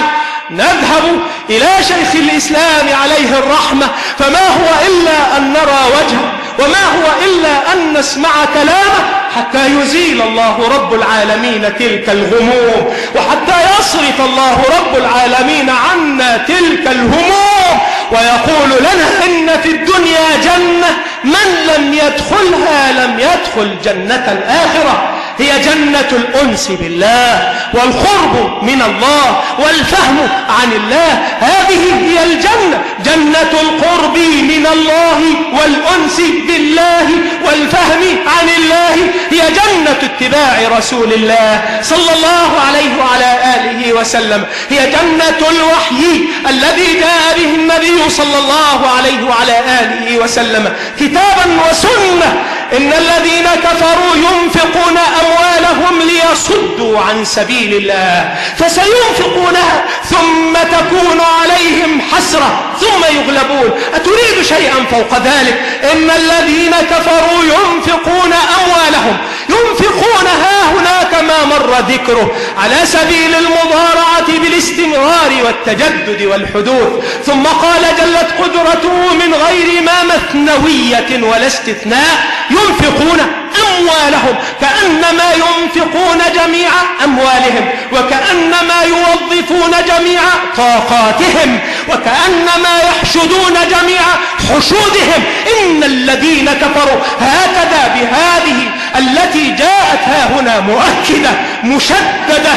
A: نذهب إلى شيخ الإسلام عليه الرحمة، فما هو إلا أن نرى وجهه وما هو إلا أن نسمع كلامه حتى يزيل الله رب العالمين تلك الهموم، وحتى يصرف الله رب العالمين عنا تلك الهموم، ويقول لنا إن في الدنيا جنة من لم يدخلها لم يدخل جنة الآخرة. هي جنة الأنس بالله والقرب من الله والفهم عن الله. هذه هي الجنة، جنة القرب من الله والأنس بالله والفهم عن الله. هي جنة اتباع رسول الله صلى الله عليه وعلى آله وسلم. هي جنة الوحي الذي جاء به النبي صلى الله عليه وعلى آله وسلم كتابا وسنة. إن الذين كفروا ينفقون أموالهم ليصدوا عن سبيل الله فسينفقونها ثم تكون عليهم حسرة ثم يغلبون. أتريد شيئا فوق ذلك؟ إن الذين كفروا ينفقون أموالهم، ينفقونها هنا كما مر ذكره على سبيل المضارعة بالاستمرار والتجدد والحدوث. ثم قال جلت قدرته من غير ما مثنوية ولا استثناء: ينفقون أموالهم، كأنما ينفقون جميع أموالهم، وكأنما يوظفون جميع طاقاتهم، وكأنما يحشدون جميع حشودهم. إن الذين كفروا، هكذا بهذه التي جاءت ها هنا مؤكدة مشددة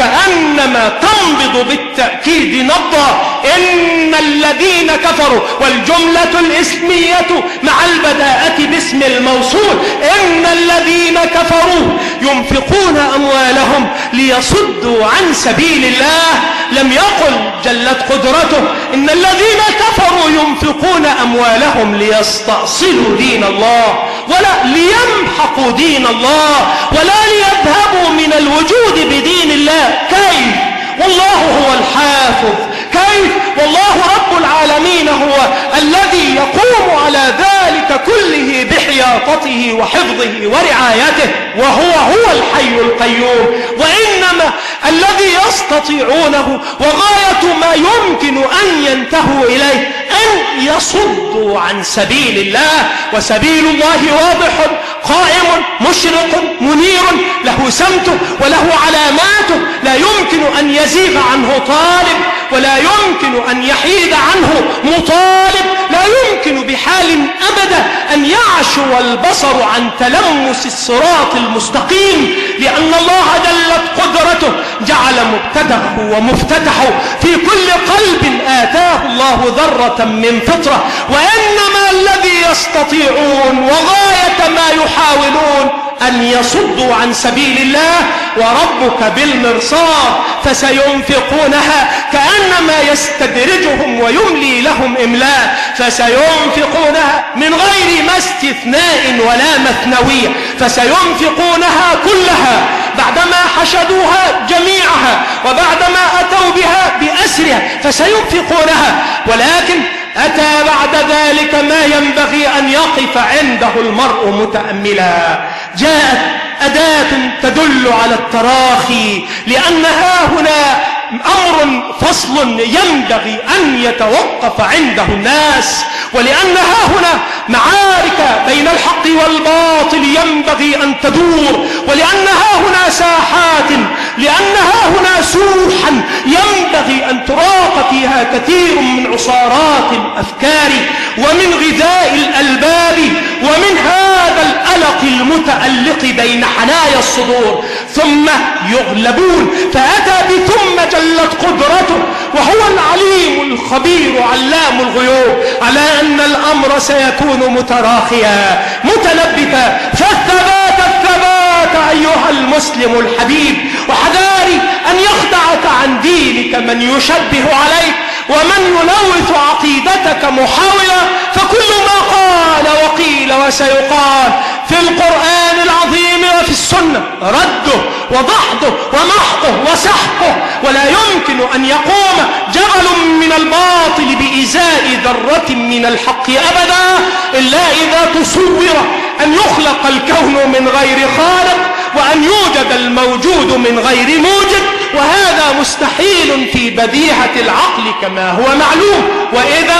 A: كأنما تنبض بالتأكيد نبضا. إن الذين كفروا، والجملة الاسمية مع البداءة باسم الموصول. إن الذين كفروا ينفقون أموالهم ليصدوا عن سبيل الله. لم يقل جلت قدرته إن الذين كفروا ينفقون أموالهم ليستأصلوا دين الله، ولا ليمحقوا دين الله، ولا ليذهبوا من الوجود بدين الله. كيف والله هو الحافظ؟ كيف والله رب العالمين هو الذي يقوم على ذلك كله بحياطته وحفظه ورعايته، وهو الحي القيوم. وإنما الذي يستطيعونه وغاية ما يمكن أن ينتهوا إليه أن يصدوا عن سبيل الله. وسبيل الله واضح قائم مشرق منير، له سمته وله علاماته، لا يمكن أن يزيغ عنه طالب، ولا يمكن أن يحيد عنه مطالب، لا يمكن بحال أبدا أن يعشو البصر عن تلمس الصراط المستقيم، لأن الله جلت قدرته جعل مبتدأه ومفتتحه في كل قلب آتاه الله ذرة من فطرة. وإنما الذي يستطيعون وغاية ما يحاولون أن يصدوا عن سبيل الله، وربك بالمرصاد فسينفقونها كأنما يستدرجهم ويملي لهم إملاء. فسينفقونها من غير ما استثناء ولا مثنوية، فسينفقونها كلها بعدما حشدوها جميعها، وبعدما أتوا بها بأسرها فسينفقونها. ولكن أتى بعد ذلك ما ينبغي أن يقف عنده المرء متأملا. جاءت أداة تدل على التراخي، لأنها هنا أمر فصل ينبغي أن يتوقف عنده الناس، ولأنها هنا معارك بين الحق والباطل ينبغي أن تدور، ولأنها هنا ساحات، لأنها هنا سوحا ينبغي أن تراق فيها كثير من عصارات الأفكار ومن غذاء الألباب ومن هذا الألق المتألق بين حنايا الصدور، ثم يغلبون. فأتى بثم جلت قدرته، وهو العليم الخبير علام الغيوب على أن الأمر سيكون متراخيا متلبكا. فالثبات أيها المسلم الحبيب، وحذاري أن يخدعك عن دينك من يشبه عليك ومن يلوث عقيدتك محاولا، فكل ما قال وقيل وسيقال في القرآن العظيم وفي السنة رده وضحده ومحقه وسحقه، ولا يمكن أن يقوم جبل من الباطل بإزاء ذرة من الحق أبدا إلا إذا تصور أن يخلق الكون من غير خالق وأن يوجد الموجود من غير موجد، وهذا مستحيل في بديهة العقل كما هو معلوم. وإذا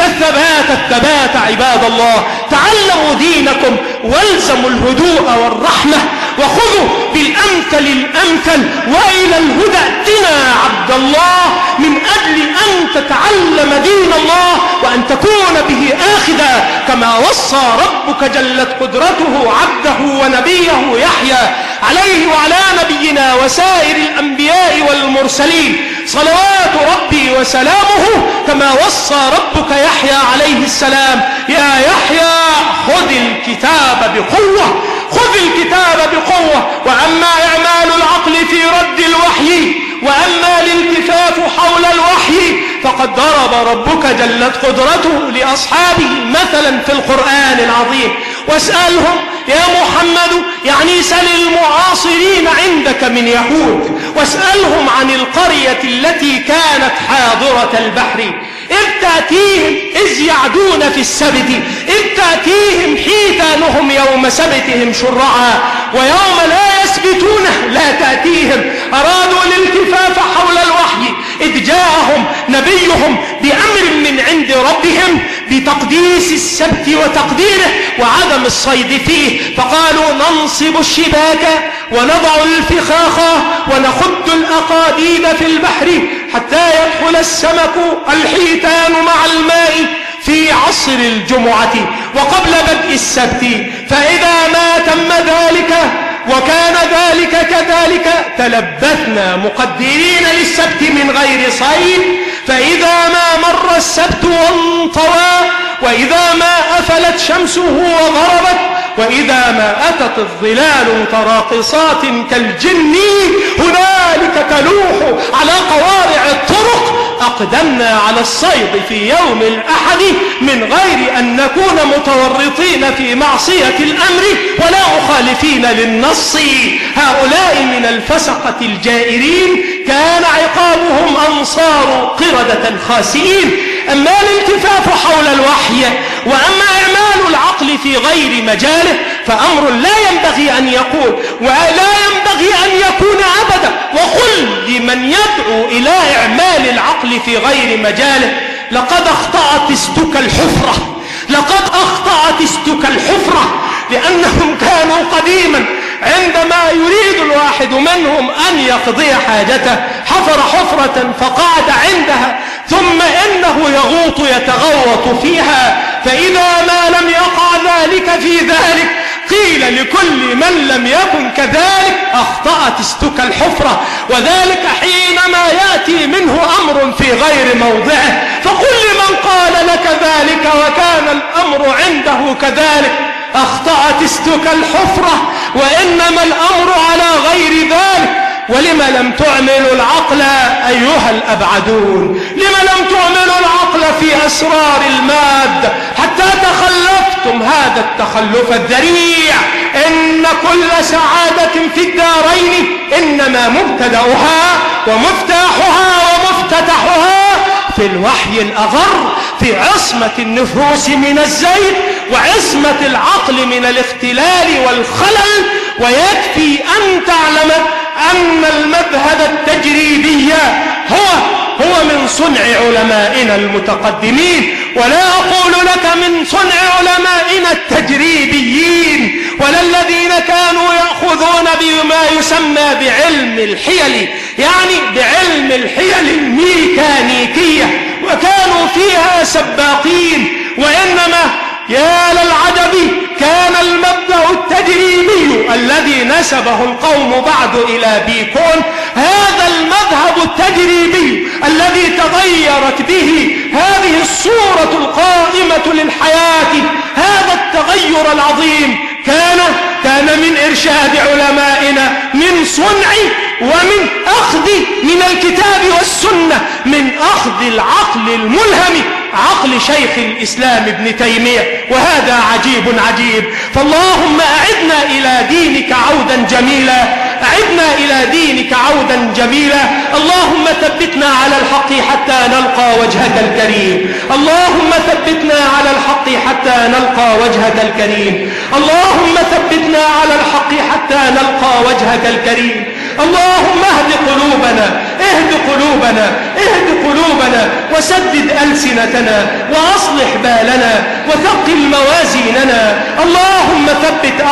A: فالثبات عباد الله. تعلموا دينكم والزموا الهدوء والرحمة وخذوا بالأمثل الأمثل وإلى الهدى ائتنا عبد الله، من أجل أن تتعلم دين الله وأن تكون به آخذا، كما وصى ربك جلت قدرته عبده ونبيه يحيى عليه وعلى نبينا وسائر الأنبياء والمرسلين صلوات ربي وسلامه، كما وصى ربك يحيى عليه السلام: يا يحيى خذ الكتاب بقوة، خذ الكتاب بقوة. وأما إعمال العقل في رد الوحي وأما الالتفاف حول الوحي فقد ضرب ربك جلت قدرته لأصحابه مثلا في القرآن العظيم. واسألهم يا محمد، يعني سل المعاصرين عندك من يهود، واسألهم عن القرية التي كانت حاضرة البحر إذ تأتيهم إذ يعدون في السبت إذ تأتيهم حيتانهم يوم سبتهم شرعا ويوم لا يسبتون لا تأتيهم. أرادوا الالتفاف حول الوحي إذ جاءهم نبيهم بأمر من عند ربهم بتقديس السبت وتقديره وعدم الصيد فيه، فقالوا ننصب الشباك ونضع الفخاخ ونخد الأقاديد في البحر حتى يدخل السمك الحيتان مع الماء في عصر الجمعة وقبل بدء السبت، فإذا ما تم ذلك وكان ذلك كذلك تلبثنا مقدرين للسبت من غير صيد، فإذا ما مر السبت وانطوى وإذا ما أفلت شمسه وغربت وإذا ما أتت الظلال متراقصات كالجن هنالك تلوح على قوارع الطرق أقدمنا على الصيد في يوم الأحد من غير أن نكون متورطين في معصية الأمر ولا مخالفين للنص. هؤلاء من الفسقة الجائرين كان عقابهم أنصار قردة خاسئين. أما الالتفاف حول الوحي وأما إعمال العقل في غير مجاله فأمر لا ينبغي أن يقول ولا ينبغي أن يكون أبدا. وقل لمن يدعو إلى إعمال العقل في غير مجاله: لقد أخطأت استك الحفرة، لقد أخطأت استك الحفرة. لأنهم كانوا قديما عندما يريد الواحد منهم أن يقضي حاجته حفر حفرة فقعد عندها ثم إنه يغوط يتغوط فيها، فإذا ما لم يقع ذلك في ذلك قيل لكل من لم يكن كذلك أخطأت استك الحفرة، وذلك حينما يأتي منه أمر في غير موضعه. فكل من قال لك ذلك وكان الأمر عنده كذلك أخطأت استك الحفرة، وإنما الأمر على غير ذلك. ولما لم تعملوا العقل أيها الأبعدون؟ لما لم تعملوا العقل في أسرار المادة حتى تخلفتم هذا التخلف الذريع؟ إن كل سعادة في الدارين إنما مبتدأها ومفتاحها ومفتتحها في الوحي الأغر، في عصمة النفوس من الزيغ وعصمة العقل من الاختلال والخلل. ويكفي أن تعلم أن المذهب التجريبي هو من صنع علمائنا المتقدمين، ولا أقول لك من صنع علمائنا التجريبيين ولا الذين كانوا يأخذون بما يسمى بعلم الحيل، يعني بعلم الحيل الميكانيكية، وكانوا فيها سباقين. وإنما يا للعجب كان المبدأ التجريبي الذي نسبه القوم بعد إلى بيكون هذا المذهب التجريبي الذي تغيرت به هذه الصورة القائمة للحياة هذا التغير العظيم كان من إرشاد علمائنا، من صنع ومن أخذ من الكتاب والسنة، من أخذ العقل الملهم، عقل شيخ الإسلام ابن تيمية. وهذا عجيب. فاللهم أعدنا إلى دينك عودا جميلا، أعدنا إلى دينك عودا جميلا. اللهم ثبتنا على الحق حتى نلقى وجهك الكريم، اللهم ثبتنا على الحق حتى نلقى وجهك الكريم، اللهم ثبتنا على الحق حتى نلقى وجهك الكريم. اللهم اهد قلوبنا وسدد ألسنتنا وأصلح بالنا وثقل موازيننا. اللهم ثبت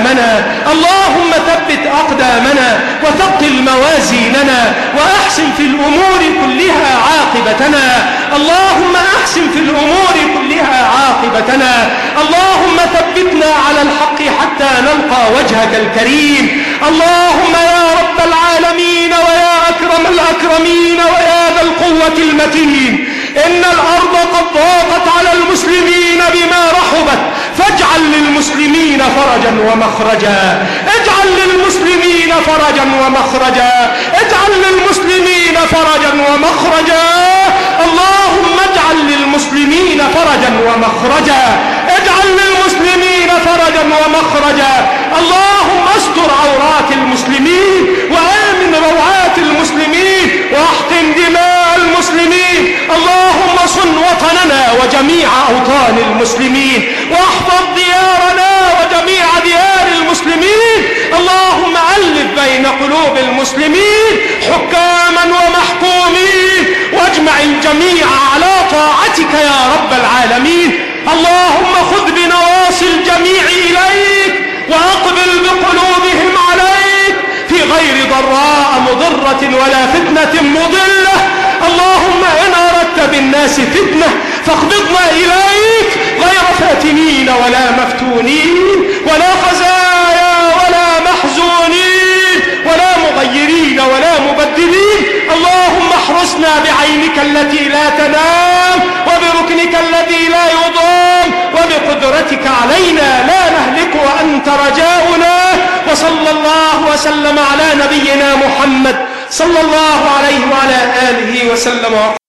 A: أقدامنا وثقل موازيننا وأحسن في الأمور كلها عاقبتنا. اللهم أحسن في الأمور كلها عاقبتنا. اللهم ثبتنا على الحق حتى نلقى وجهك الكريم. اللهم يا رب العالمين ويا أكرم الأكرمين ويا ذا القوة المتين، إن الأرض قد ضاقت على المسلمين بما رحبت، فاجعل للمسلمين فرجا ومخرجا، اجعل للمسلمين فرجا ومخرجا، اجعل للمسلمين فرجا ومخرجا. اللهم اجعل للمسلمين فرجا ومخرجا، اجعل للمسلمين فرجا ومخرجا. اللهم استر عورات المسلمين وآمن روعات المسلمين واحقن دماء المسلمين. اللهم صن وطننا وجميع أوطان المسلمين، واحفظ ديارنا وجميع ديار المسلمين. اللهم ألف بين قلوب المسلمين حكاما ومحكومين، واجمع الجميع على طاعتك يا رب العالمين. اللهم خذ بنواصي الجميع إليك وأقبل بقلوبهم عليك في غير ضراء مضرة ولا فتنة مضلة. اللهم إن أردت بالناس فتنة فاقبضنا إليك غير فاتنين ولا مفتونين ولا خزايا ولا محزونين ولا مغيرين ولا مبدلين. اللهم احرسنا بعينك التي لا تنام وبركنك الذي لا يضام وبقدرتك علينا لا نهلك وأنت رجاؤنا. وصلى الله وسلم على نبينا محمد صلى الله عليه وعلى آله وسلم.